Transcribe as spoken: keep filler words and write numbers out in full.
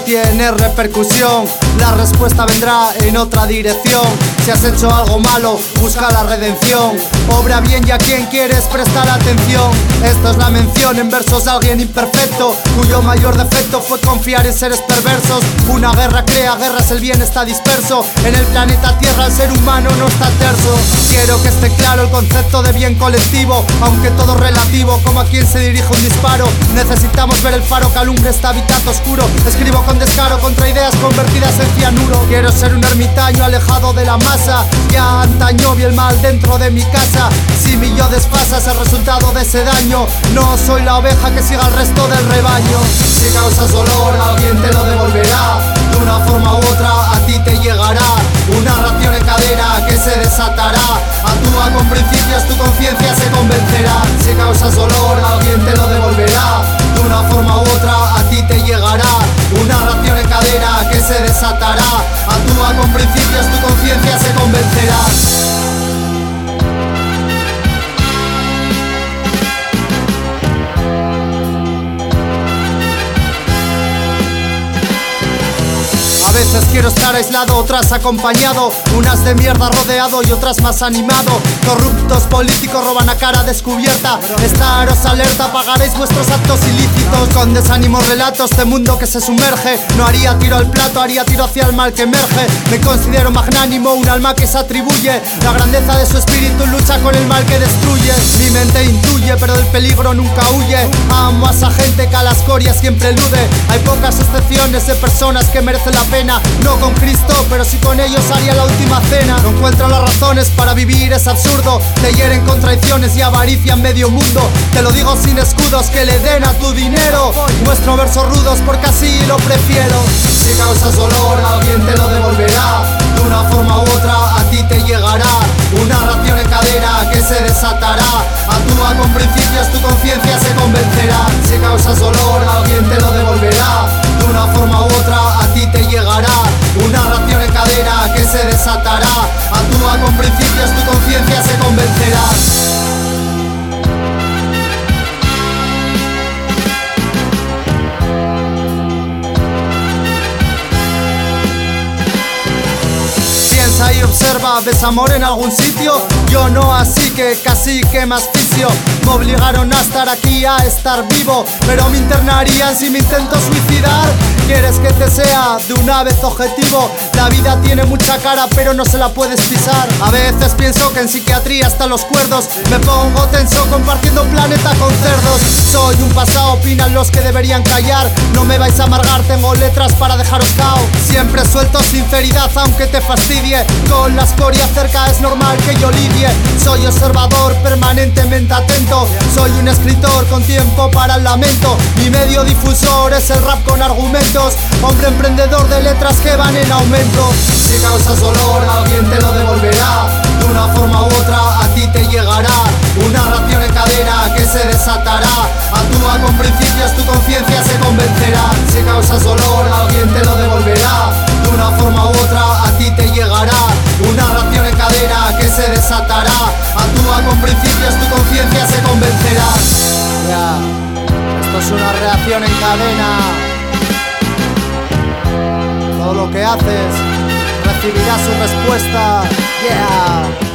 tiene repercusión. La respuesta vendrá en otra dirección. Si has hecho algo malo, busca la redención. Obra bien y a quien quieres prestar atención. Esto es la mención en versos de alguien imperfecto, cuyo mayor defecto fue confiar en seres perversos. Una guerra crea guerras, el bien está disperso. En el planeta Tierra el ser humano no está terso. Quiero que esté claro el concepto de bien colectivo, aunque todo es relativo, como a quien se dirige un disparo. Necesitamos ver el faro que alumbre este hábitat oscuro. Escribo con descaro contra ideas convertidas en cianuro. Quiero ser un ermitaño alejado de la masa. Ya antaño vi el mal dentro de mi casa. Si mi yo desfasa es el resultado de ese daño, no soy la oveja que siga al resto del rebaño. Si causas dolor, alguien te lo devolverá. De una forma u otra a ti te llegará una reacción en cadena que se desatará. Actúa con principios, tu conciencia se convencerá. Si causas dolor, alguien te lo devolverá. De una forma u otra a ti te llegará una reacción en cadena que se desatará. Actúa con principios, tu conciencia se convencerá. A veces quiero estar aislado, otras acompañado. Unas de mierda rodeado y otras más animado. Corruptos políticos roban a cara descubierta. Estaros alerta, pagaréis vuestros actos ilícitos. Con desánimos relatos de mundo que se sumerge. No haría tiro al plato, haría tiro hacia el mal que emerge. Me considero magnánimo, un alma que se atribuye. La grandeza de su espíritu lucha con el mal que destruye. Mi mente intuye, pero del peligro nunca huye. Amo a esa gente que a la escoria siempre elude. Hay pocas excepciones de personas que merecen la pena. No con Cristo, pero sí con ellos haría la última cena. No encuentro las razones para vivir, es absurdo. Te hieren con traiciones y avaricia en medio mundo. Te lo digo sin escudos, que le den a tu dinero. Muestro versos rudos porque así lo prefiero. Si causas dolor, alguien te lo devolverá. De una forma u otra a ti te llegará una reacción en cadena que se desatará. Actúa con principios, tu conciencia se convencerá. Si causas dolor, alguien te lo devolverá. De una forma u otra a ti te llegará una reacción en cadena que se desatará. Actúa con principios, tu conciencia se convencerá. Y observa, ¿ves amor en algún sitio? Yo no, así que casi que más fisio. Me obligaron a estar aquí, a estar vivo, pero me internarían si me intento suicidar. ¿Quieres que te sea de una vez objetivo? La vida tiene mucha cara, pero no se la puedes pisar. A veces pienso que en psiquiatría están los cuerdos. Me pongo tenso compartiendo planeta con cerdos. Soy un pasado, opinan los que deberían callar. No me vais a amargar, tengo letras para dejaros cao. Siempre suelto sinceridad aunque te fastidie. Con la escoria cerca es normal que yo lidie. Soy observador, permanentemente atento. Soy un escritor con tiempo para el lamento. Mi medio difusor es el rap con argumentos. Hombre emprendedor de letras que van en aumento. Si causas dolor, alguien te lo devolverá. De una forma u otra a ti te llegará una reacción en cadena que se desatará. Actúa con principios, tu conciencia se convencerá. Si causas dolor, alguien te lo devolverá. De una forma u otra a ti te llegará una reacción en cadena que se desatará. Actúa con principios, tu conciencia se convencerá. Ya, esto es una reacción en cadena. Todo lo que haces recibirá su respuesta. Yeah.